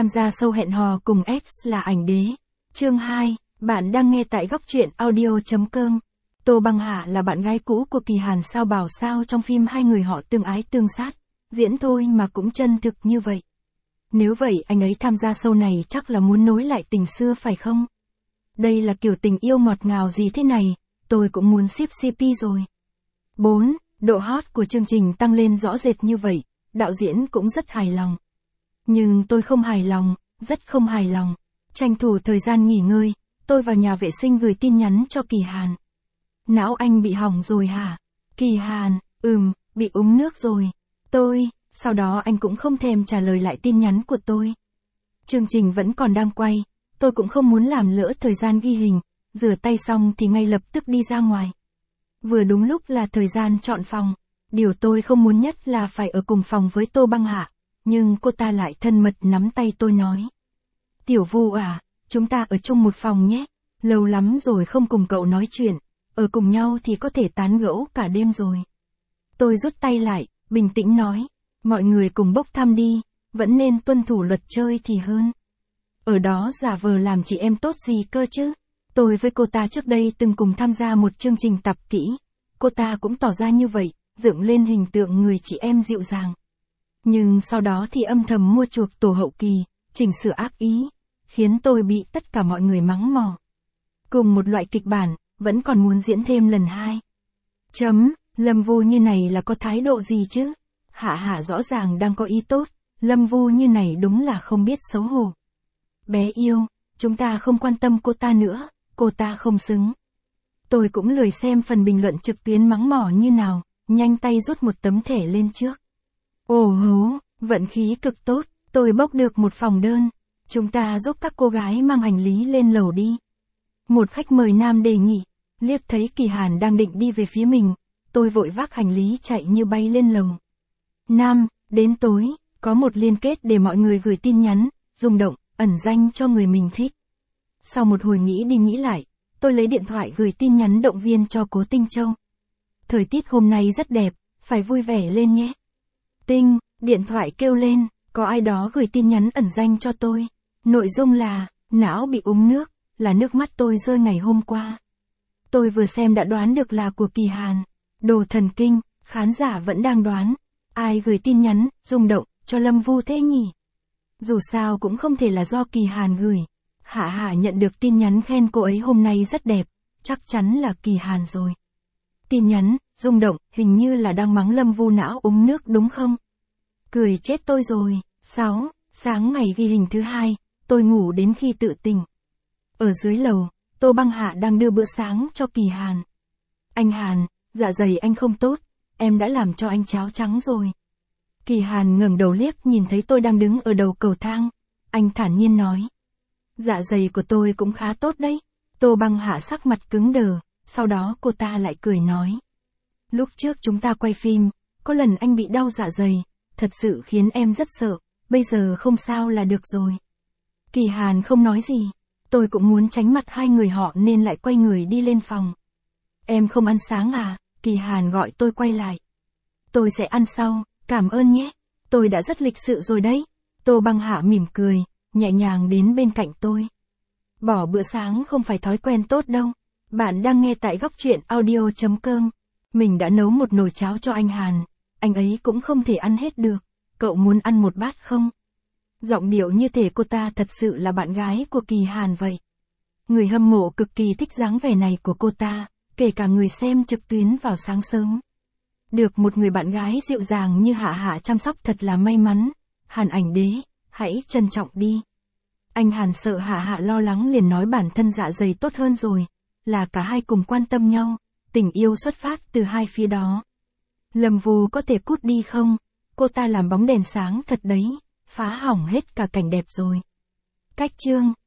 tham gia show hẹn hò cùng X là ảnh đế. Chương 2, bạn đang nghe tại góc truyện audio.com. Tô Băng Hà là bạn gái cũ của Kỳ Hàn sao bảo sao trong phim hai người họ tương ái tương sát, diễn thôi mà cũng chân thực như vậy. Nếu vậy anh ấy tham gia show này chắc là muốn nối lại tình xưa phải không? Đây là kiểu tình yêu ngọt ngào gì thế này, tôi cũng muốn ship CP rồi. 4. Độ hot của chương trình tăng lên rõ rệt như vậy, đạo diễn cũng rất hài lòng. Nhưng tôi không hài lòng, rất không hài lòng. Tranh thủ thời gian nghỉ ngơi, tôi vào nhà vệ sinh gửi tin nhắn cho Kỳ Hàn. Não anh bị hỏng rồi hả? Kỳ Hàn, bị úng nước rồi. Sau đó anh cũng không thèm trả lời lại tin nhắn của tôi. Chương trình vẫn còn đang quay, tôi cũng không muốn làm lỡ thời gian ghi hình, rửa tay xong thì ngay lập tức đi ra ngoài. Vừa đúng lúc là thời gian chọn phòng, điều tôi không muốn nhất là phải ở cùng phòng với Tô Băng Hà, nhưng cô ta lại thân mật nắm tay tôi nói. Tiểu Vu à, chúng ta ở chung một phòng nhé, lâu lắm rồi không cùng cậu nói chuyện, ở cùng nhau thì có thể tán gẫu cả đêm rồi. Tôi rút tay lại, bình tĩnh nói, mọi người cùng bốc thăm đi, vẫn nên tuân thủ luật chơi thì hơn. Ở đó giả vờ làm chị em tốt gì cơ chứ. Tôi với cô ta trước đây từng cùng tham gia một chương trình tập kỹ, cô ta cũng tỏ ra như vậy, dựng lên hình tượng người chị em dịu dàng. Nhưng sau đó thì âm thầm mua chuộc tổ hậu kỳ, chỉnh sửa ác ý, khiến tôi bị tất cả mọi người mắng mỏ. Cùng một loại kịch bản, vẫn còn muốn diễn thêm lần 2. Lâm Vu như này là có thái độ gì chứ? Hạ rõ ràng đang có ý tốt, Lâm Vu như này đúng là không biết xấu hổ. Bé yêu, chúng ta không quan tâm cô ta nữa, cô ta không xứng. Tôi cũng lười xem phần bình luận trực tuyến mắng mỏ như nào, nhanh tay rút một tấm thẻ lên trước. Ồ hố, vận khí cực tốt, tôi bốc được một phòng đơn. Chúng ta giúp các cô gái mang hành lý lên lầu đi. Một khách mời nam đề nghị, liếc thấy Kỳ Hàn đang định đi về phía mình, tôi vội vác hành lý chạy như bay lên lầu. Nam, đến tối, có một liên kết để mọi người gửi tin nhắn, rung động, ẩn danh cho người mình thích. Sau một hồi nghĩ đi nghĩ lại, tôi lấy điện thoại gửi tin nhắn động viên cho Cố Tinh Châu. Thời tiết hôm nay rất đẹp, phải vui vẻ lên nhé. Tinh, điện thoại kêu lên, có ai đó gửi tin nhắn ẩn danh cho tôi. Nội dung là, não bị úng nước, là nước mắt tôi rơi ngày hôm qua. Tôi vừa xem đã đoán được là của Kỳ Hàn. Đồ thần kinh, khán giả vẫn đang đoán. Ai gửi tin nhắn, rung động, cho Lâm Vu thế nhỉ? Dù sao cũng không thể là do Kỳ Hàn gửi. Hạ nhận được tin nhắn khen cô ấy hôm nay rất đẹp, chắc chắn là Kỳ Hàn rồi. Tin nhắn, rung động, hình như là đang mắng Lâm Vu não úng nước đúng không? Cười chết tôi rồi. 6. Sáng ngày ghi hình thứ 2, tôi ngủ đến khi tự tỉnh. Ở dưới lầu, Tô Băng Hà đang đưa bữa sáng cho Kỳ Hàn. Anh Hàn, dạ dày anh không tốt, em đã làm cho anh cháo trắng rồi. Kỳ Hàn ngẩng đầu liếc nhìn thấy tôi đang đứng ở đầu cầu thang, anh thản nhiên nói. Dạ dày của tôi cũng khá tốt đấy. Tô Băng Hà sắc mặt cứng đờ, sau đó cô ta lại cười nói. Lúc trước chúng ta quay phim, có lần anh bị đau dạ dày, thật sự khiến em rất sợ, bây giờ không sao là được rồi. Kỳ Hàn không nói gì, tôi cũng muốn tránh mặt hai người họ nên lại quay người đi lên phòng. Em không ăn sáng à? Kỳ Hàn gọi tôi quay lại. Tôi sẽ ăn sau, cảm ơn nhé, tôi đã rất lịch sự rồi đấy. Tô Băng Hà mỉm cười, nhẹ nhàng đến bên cạnh tôi. Bỏ bữa sáng không phải thói quen tốt đâu. Bạn đang nghe tại góc truyện audio.com. Mình đã nấu một nồi cháo cho anh Hàn, anh ấy cũng không thể ăn hết được. Cậu muốn ăn một bát không? Giọng điệu như thể cô ta thật sự là bạn gái của Kỳ Hàn vậy. Người hâm mộ cực kỳ thích dáng vẻ này của cô ta, kể cả người xem trực tuyến vào sáng sớm. Được một người bạn gái dịu dàng như Hạ chăm sóc thật là may mắn. Hàn ảnh đế, hãy trân trọng đi. Anh Hàn sợ Hạ lo lắng liền nói bản thân dạ dày tốt hơn rồi, là cả hai cùng quan tâm nhau, tình yêu xuất phát từ hai phía đó. Lâm Vu có thể cút đi không? Cô ta làm bóng đèn sáng thật đấy, phá hỏng hết cả cảnh đẹp rồi. Cách chương